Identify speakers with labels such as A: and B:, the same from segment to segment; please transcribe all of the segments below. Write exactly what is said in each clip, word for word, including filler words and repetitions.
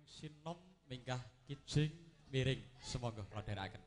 A: sinom minggah kijing miring semangga radheraken.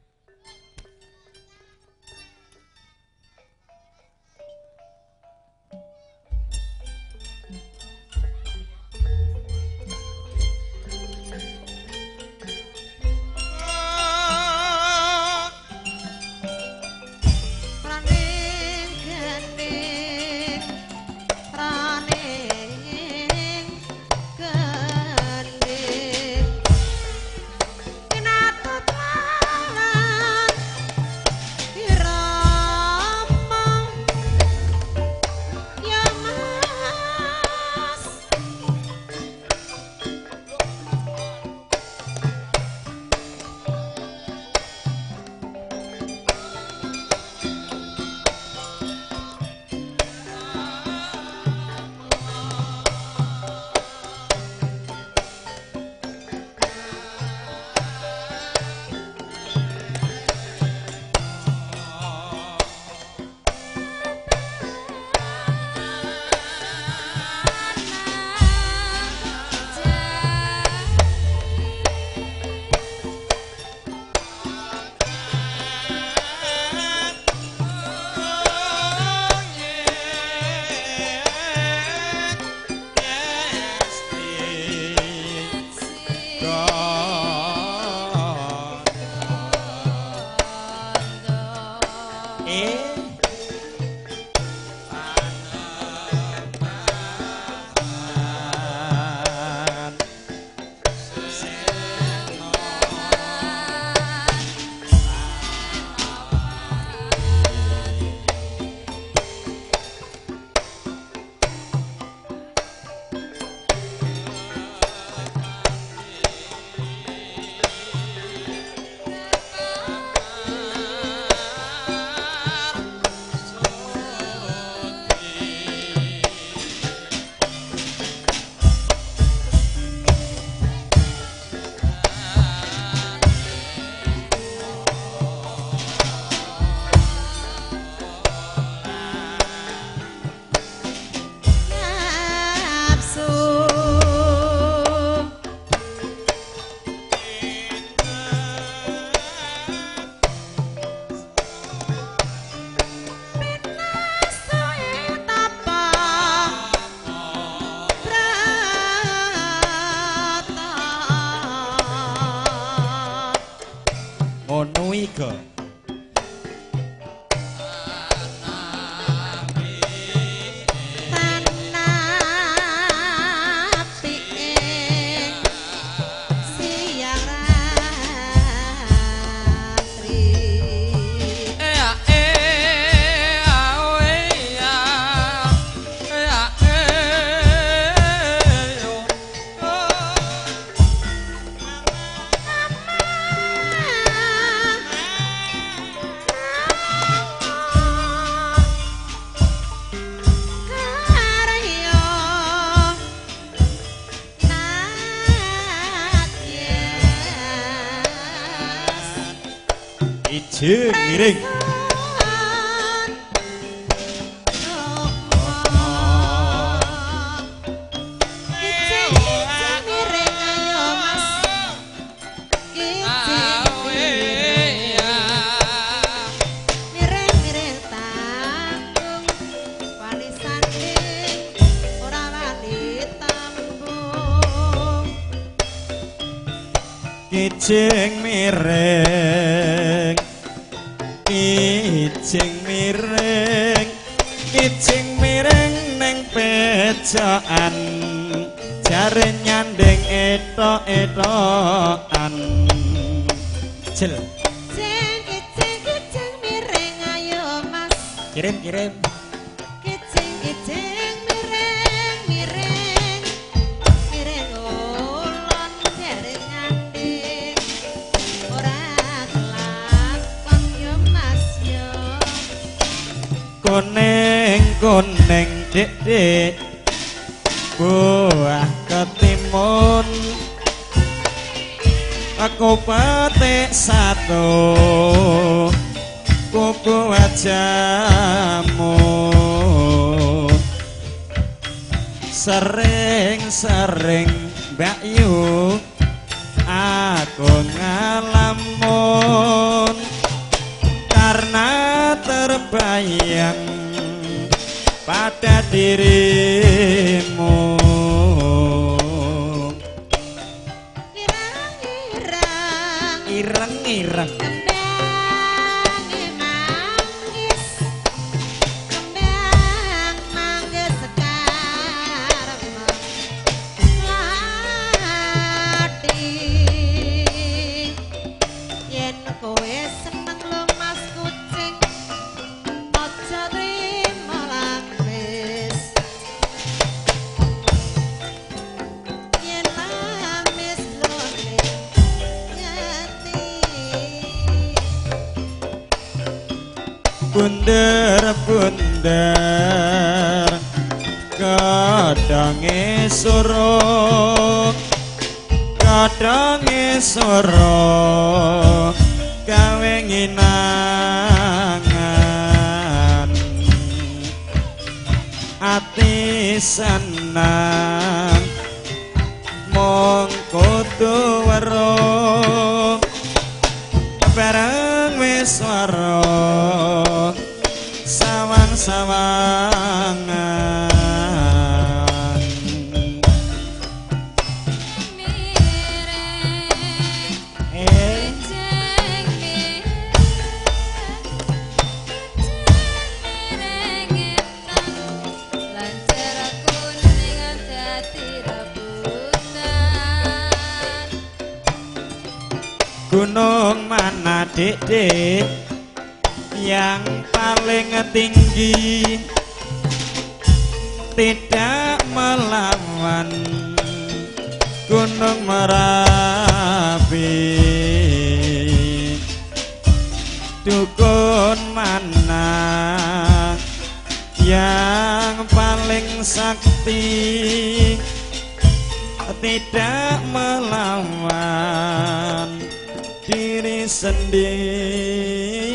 B: Kijing miring kijing miring kijing miring kijing miring ning pejokan jare nyanding etok-etokan jel
C: kijing kijing kijing miring ayo mas
B: kirim kirim
C: kijing kijing miring miring miring ulon jare nyanding ora kelakon yo mas yo
B: kuning kuning dik-dik buah ketimun aku petik satu kuku wajamu sering-sering Mbak Yu dirimu
C: irang-irang
B: ireng-ireng
C: kembang manggis kembang manggis sekarang lati yen kowe seneng lo mas kucing aja trimo lampis yen lamis lone nyati
B: bunder bunder kadange suruh kadange suruh gawe nginangan ati senang mong kudu weruh bareng wis weruh sawang-sawangan eh gunung mana Dik-dik yang paling tinggi tidak melawan gunung Merapi dukun mana yang paling sakti tidak melawan diri sendiri